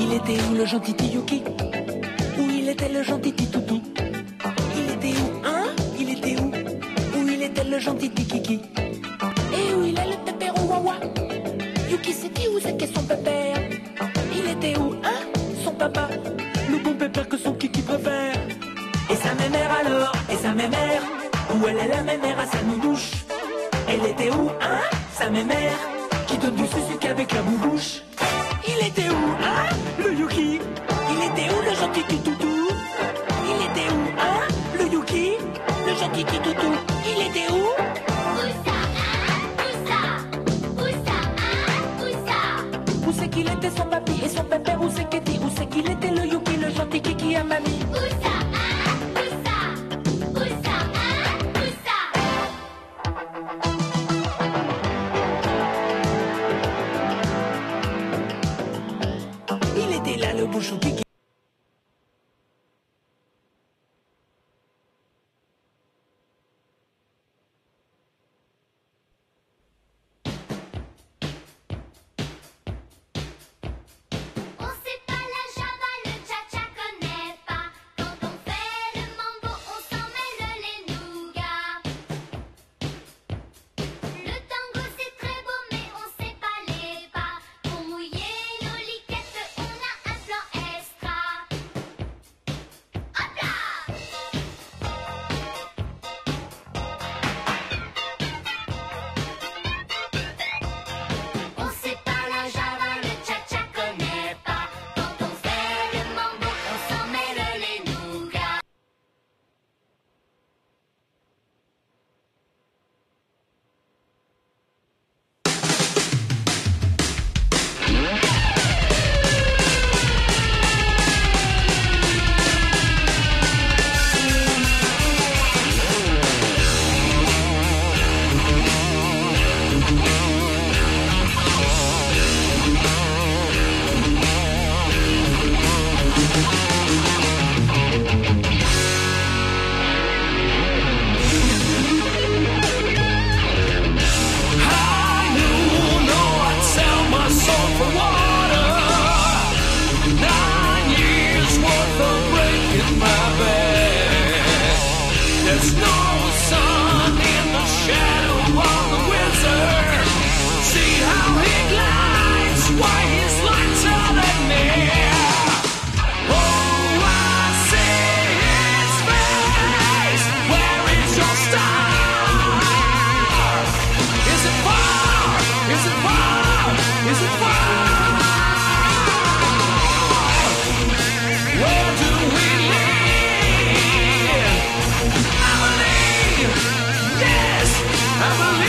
Il était où le gentil Yuki? Où il était le gentil Toutou? Il était où, hein? Il était où? Où il était le gentil Kiki? Et où il est le pépère au wawa? Yuki c'est qui où c'est qu'est son pépère? Il était où, hein? Son papa, le bon pépère que son Kiki préfère. Et sa mémère alors? Et sa mémère? Où elle est la mémère à sa noudouche? Elle était où, hein? Sa mémère qui donne du sucre avec la boubouche. Il était où, hein? Le Yuki? Il était où le gentil Toutou? Il était où, hein? Le Yuki? Le gentil Toutou? Il était où? Où c'est qu'il était son papi et son pépère? Où c'est qu'il était? Où c'est qu'il était le Yuki, le gentil Kiki à mamie? Il était là le bouchon Kiki. There's no sun in the shadow of the wizard. See how he glides, why he's lighter than air. Oh, I see his face. Where is your star? Is it far? Is it far? Is it far? Where do we live? I believe